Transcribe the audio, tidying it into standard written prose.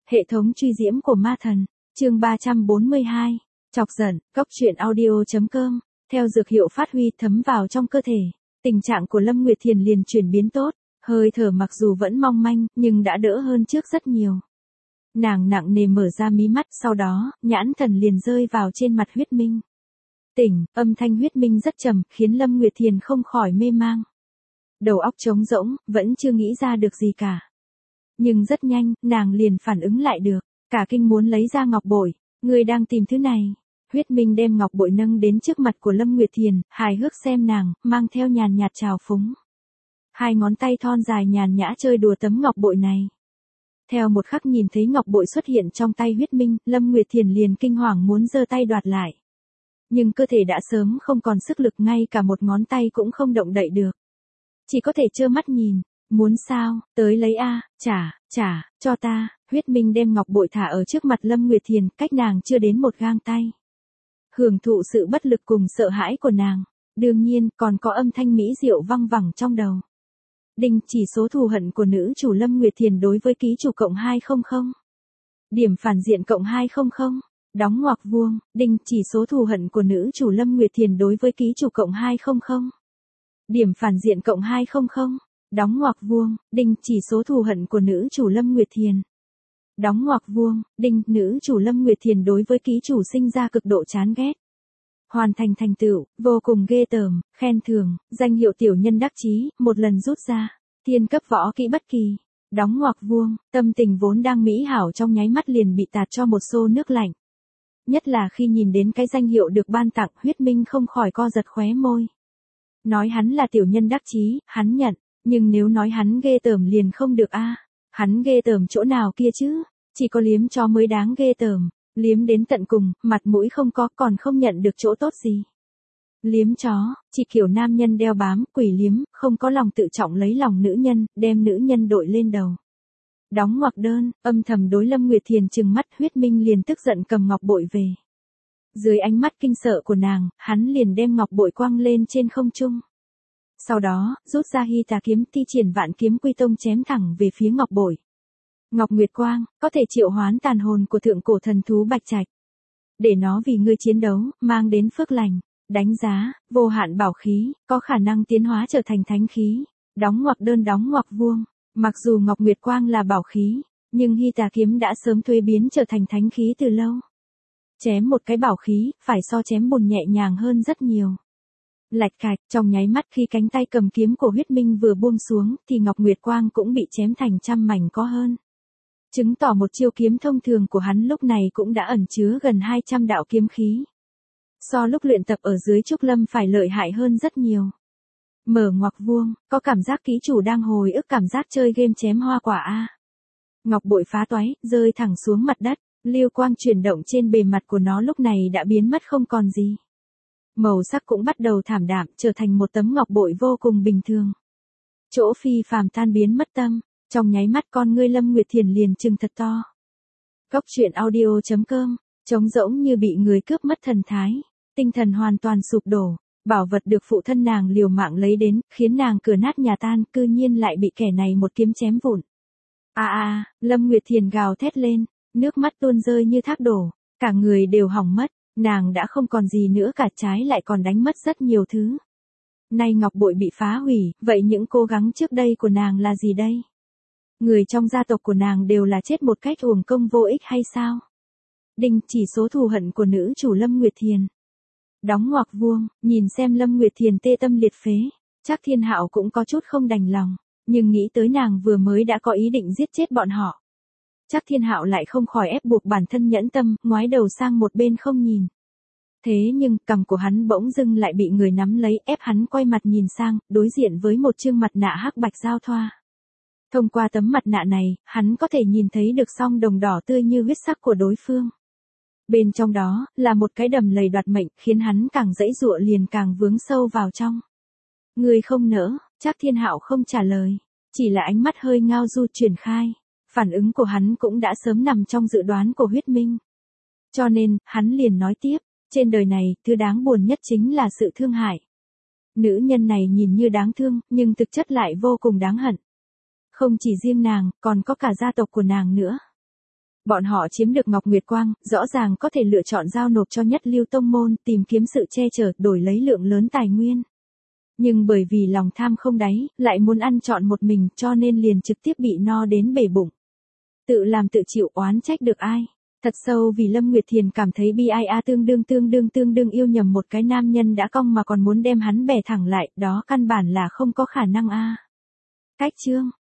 Hệ thống truy diễm của ma thần, chương 342, chọc giận, cốc truyện audio.com, theo dược hiệu phát huy thấm vào trong cơ thể, tình trạng của Lâm Nguyệt Thiền liền chuyển biến tốt, hơi thở mặc dù vẫn mong manh, nhưng đã đỡ hơn trước rất nhiều. Nàng nặng nề mở ra mí mắt, sau đó, nhãn thần liền rơi vào trên mặt Huyết Minh. Tỉnh, âm thanh Huyết Minh rất trầm, khiến Lâm Nguyệt Thiền không khỏi mê mang. Đầu óc trống rỗng, vẫn chưa nghĩ ra được gì cả. Nhưng rất nhanh, nàng liền phản ứng lại được, cả kinh muốn lấy ra ngọc bội, người đang tìm thứ này. Huyết Minh đem ngọc bội nâng đến trước mặt của Lâm Nguyệt Thiền, hài hước xem nàng, mang theo nhàn nhạt trào phúng. Hai ngón tay thon dài nhàn nhã chơi đùa tấm ngọc bội này. Theo một khắc nhìn thấy ngọc bội xuất hiện trong tay Huyết Minh, Lâm Nguyệt Thiền liền kinh hoàng muốn giơ tay đoạt lại. Nhưng cơ thể đã sớm không còn sức lực, ngay cả một ngón tay cũng không động đậy được. Chỉ có thể trơ mắt nhìn. Muốn sao, tới lấy a, trả, cho ta. Huyết Minh đem ngọc bội thả ở trước mặt Lâm Nguyệt Thiền, cách nàng chưa đến một gang tay. Hưởng thụ sự bất lực cùng sợ hãi của nàng. Đương nhiên, còn có âm thanh mỹ diệu văng vẳng trong đầu. Đinh, chỉ số thù hận của nữ chủ Lâm Nguyệt Thiền đối với ký chủ cộng 200. Điểm phản diện cộng 200. Đóng ngoặc vuông. Đinh, chỉ số thù hận của nữ chủ Lâm Nguyệt Thiền đối với ký chủ cộng 200. Điểm phản diện cộng 200. Đóng ngoặc vuông. Đinh, chỉ số thù hận của nữ chủ Lâm Nguyệt Thiền. Đóng ngoặc vuông. Đinh, nữ chủ Lâm Nguyệt Thiền đối với ký chủ sinh ra cực độ chán ghét. Hoàn thành thành tựu, vô cùng ghê tởm, khen thưởng, danh hiệu tiểu nhân đắc chí, một lần rút ra. Thiên cấp võ kỹ bất kỳ. Đóng ngoặc vuông. Tâm tình vốn đang mỹ hảo trong nháy mắt liền bị tạt cho một xô nước lạnh. Nhất là khi nhìn đến cái danh hiệu được ban tặng, Huyết Minh không khỏi co giật khóe môi. Nói hắn là tiểu nhân đắc chí, hắn nhận. Nhưng nếu nói hắn ghê tởm liền không được a. Hắn ghê tởm chỗ nào kia chứ? Chỉ có liếm chó mới đáng ghê tởm. Liếm đến tận cùng, mặt mũi không có, còn không nhận được chỗ tốt gì. Liếm chó, chỉ kiểu nam nhân đeo bám, quỷ liếm, không có lòng tự trọng lấy lòng nữ nhân, đem nữ nhân đội lên đầu. Đóng ngoặc đơn, âm thầm đối Lâm Nguyệt Thiền trừng mắt. Huyết Minh liền tức giận cầm ngọc bội về. Dưới ánh mắt kinh sợ của nàng, hắn liền đem ngọc bội quăng lên trên không trung. Sau đó, rút ra Hy Tà kiếm, thi triển Vạn Kiếm Quy Tông chém thẳng về phía ngọc bội. Ngọc Nguyệt Quang, có thể triệu hoán tàn hồn của thượng cổ thần thú Bạch Trạch. Để nó vì ngươi chiến đấu, mang đến phước lành. Đánh giá, vô hạn bảo khí, có khả năng tiến hóa trở thành thánh khí. Đóng ngoặc đơn đóng ngoặc vuông. Mặc dù Ngọc Nguyệt Quang là bảo khí, nhưng Hy Tà kiếm đã sớm thuế biến trở thành thánh khí từ lâu. Chém một cái bảo khí, phải so chém bùn nhẹ nhàng hơn rất nhiều. Lạch cạch, trong nháy mắt khi cánh tay cầm kiếm của Huyết Minh vừa buông xuống, thì Ngọc Nguyệt Quang cũng bị chém thành trăm mảnh có hơn. Chứng tỏ một chiêu kiếm thông thường của hắn lúc này cũng đã ẩn chứa gần 200 đạo kiếm khí. So lúc luyện tập ở dưới Trúc Lâm phải lợi hại hơn rất nhiều. Mở ngoặc vuông, có cảm giác ký chủ đang hồi ức cảm giác chơi game chém hoa quả a. Ngọc bội phá toái, rơi thẳng xuống mặt đất, lưu quang chuyển động trên bề mặt của nó lúc này đã biến mất không còn gì. Màu sắc cũng bắt đầu thảm đạm, trở thành một tấm ngọc bội vô cùng bình thường. Chỗ phi phàm tan biến mất tâm, trong nháy mắt con ngươi Lâm Nguyệt Thiền liền trừng thật to. Cốc truyện audio.com, trống rỗng như bị người cướp mất thần thái, tinh thần hoàn toàn sụp đổ, bảo vật được phụ thân nàng liều mạng lấy đến, khiến nàng cửa nát nhà tan, cư nhiên lại bị kẻ này một kiếm chém vụn. Lâm Nguyệt Thiền gào thét lên, nước mắt tuôn rơi như thác đổ, cả người đều hỏng mất. Nàng đã không còn gì nữa cả, trái lại còn đánh mất rất nhiều thứ. Nay ngọc bội bị phá hủy, vậy những cố gắng trước đây của nàng là gì đây? Người trong gia tộc của nàng đều là chết một cách uổng công vô ích hay sao? Đinh, chỉ số thù hận của nữ chủ Lâm Nguyệt Thiền. Đóng ngoặc vuông, nhìn xem Lâm Nguyệt Thiền tê tâm liệt phế, Trác Thiên Hạo cũng có chút không đành lòng, nhưng nghĩ tới nàng vừa mới đã có ý định giết chết bọn họ. Trác Thiên Hạo lại không khỏi ép buộc bản thân nhẫn tâm, ngoái đầu sang một bên không nhìn. Thế nhưng, cằm của hắn bỗng dưng lại bị người nắm lấy, ép hắn quay mặt nhìn sang, đối diện với một chương mặt nạ hắc bạch giao thoa. Thông qua tấm mặt nạ này, hắn có thể nhìn thấy được song đồng đỏ tươi như huyết sắc của đối phương. Bên trong đó, là một cái đầm lầy đoạt mệnh, khiến hắn càng dãy giụa liền càng vướng sâu vào trong. Người không nỡ, Trác Thiên Hạo không trả lời, chỉ là ánh mắt hơi ngao du triển khai. Phản ứng của hắn cũng đã sớm nằm trong dự đoán của Huyết Minh. Cho nên, hắn liền nói tiếp, trên đời này, thứ đáng buồn nhất chính là sự thương hại. Nữ nhân này nhìn như đáng thương, nhưng thực chất lại vô cùng đáng hận. Không chỉ riêng nàng, còn có cả gia tộc của nàng nữa. Bọn họ chiếm được Ngọc Nguyệt Quang, rõ ràng có thể lựa chọn giao nộp cho nhất lưu tông môn, tìm kiếm sự che chở, đổi lấy lượng lớn tài nguyên. Nhưng bởi vì lòng tham không đáy, lại muốn ăn trọn một mình, cho nên liền trực tiếp bị no đến bể bụng. Tự làm tự chịu, oán trách được ai. Thật sâu vì Lâm Nguyệt Thiền cảm thấy bi ai tương đương yêu nhầm một cái nam nhân đã cong mà còn muốn đem hắn bẻ thẳng lại, đó căn bản là không có khả năng a. Cách chương